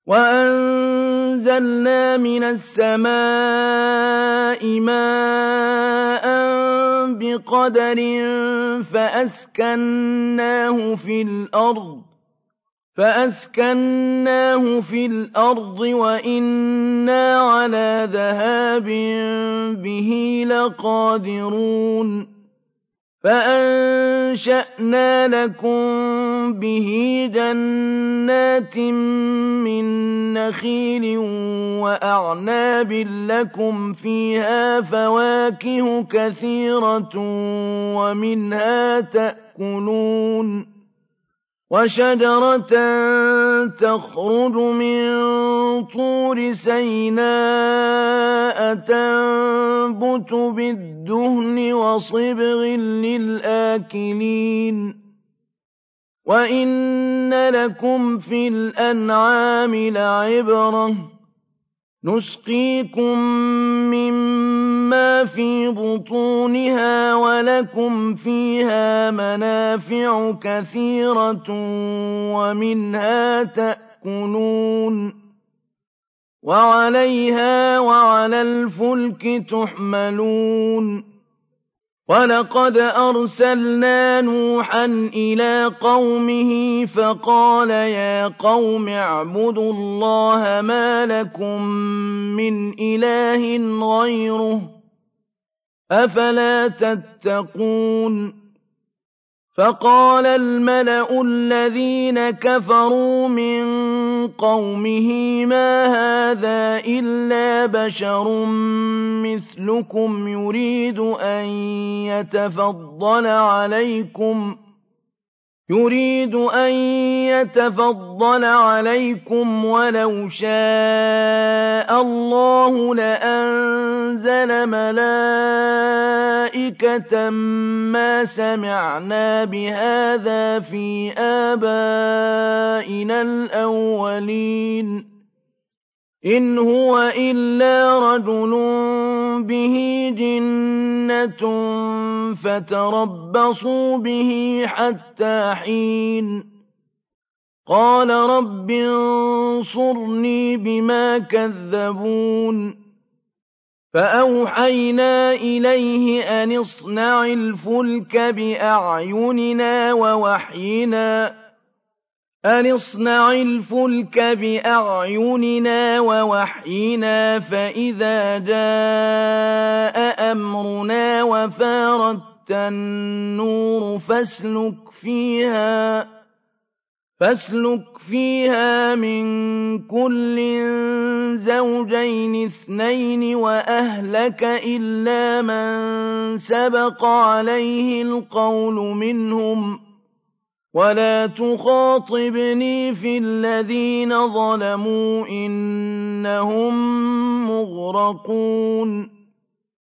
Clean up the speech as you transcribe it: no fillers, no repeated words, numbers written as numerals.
وَأَنزَلْنَا مِنَ السَّمَاءِ مَاءً بِقَدَرٍ فَأَسْكَنَّاهُ فِي الْأَرْضِ وَإِنَّا عَلَىٰ ذَهَابٍ بِهِ لَقَادِرُونَ فَأَنشَأْنَا لَكُم بِهِ جَنَّاتٍ مِّن نَّخِيلٍ وَأَعْنَابٍ لَّكُمْ فِيهَا فَوَاكِهُ كَثِيرَةٌ وَمِنْهَا تَأْكُلُونَ وَشَجَرَةً تَخْرُجُ مِن طُورِ سَيْنَاءَ تَنبُتُ بِالدُّهْنِ وَصِبْغٍ لِّلْآكِلِينَ وَإِنَّ لَكُمْ فِي الْأَنْعَامِ لَعِبْرَةً ۖ نُّسْقِيكُم مِّمَّا فِي بُطُونِهَا وَلَكُمْ فِيهَا مَنَافِعُ كَثِيرَةٌ وَمِنْهَا تَأْكُلُونَ وَعَلَيْهَا وَعَلَى الْفُلْكِ تُحْمَلُونَ وَلَقَدْ أَرْسَلْنَا نُوحًا إِلَىٰ قَوْمِهِ فَقَالَ يَا قَوْمِ اعْبُدُوا اللَّهَ مَا لَكُم مِّنْ إِلَٰهٍ غَيْرُهُ ۖ أَفَلَا تَتَّقُونَ فَقَالَ الْمَلَأُ الَّذِينَ كَفَرُوا مِن قَوْمِهِ مَا هَٰذَا إِلَّا بَشَرٌ مِّثْلُكُمْ يُرِيدُ أَن يَتَفَضَّلَ عَلَيْكُمْ وَلَوْ شَاءَ اللَّهُ لَأَنزَلَ مَلَائِكَةً مَّا سَمِعْنَا بِهَٰذَا فِي آبَائِنَا الْأَوَّلِينَ إِنْ هُوَ إِلَّا رَجُلٌ بِهِ جِنَّةٌ فَتَرَبَّصُوا بِهِ حَتَّىٰ حِينٍ قَالَ رَبِّ انصُرْنِي بِمَا كَذَّبُونِ فَأَوْحَيْنَا إِلَيْهِ أَنِ اصْنَعِ الْفُلْكَ بِأَعْيُنِنَا وَوَحْيِنَا فَإِذَا جَاءَ أَمْرُنَا وَفَارَتِ النُّورُ فَاسْلُكْ فِيهَا مِن كُلٍّ زَوْجَيْنِ اثْنَيْنِ وَأَهْلَكَ إِلَّا مَن سَبَقَ عَلَيْهِ الْقَوْلُ مِنْهُمْ ۖ وَلَا تُخَاطِبْنِي فِي الَّذِينَ ظَلَمُوا إِنَّهُم مُّغْرَقُونَ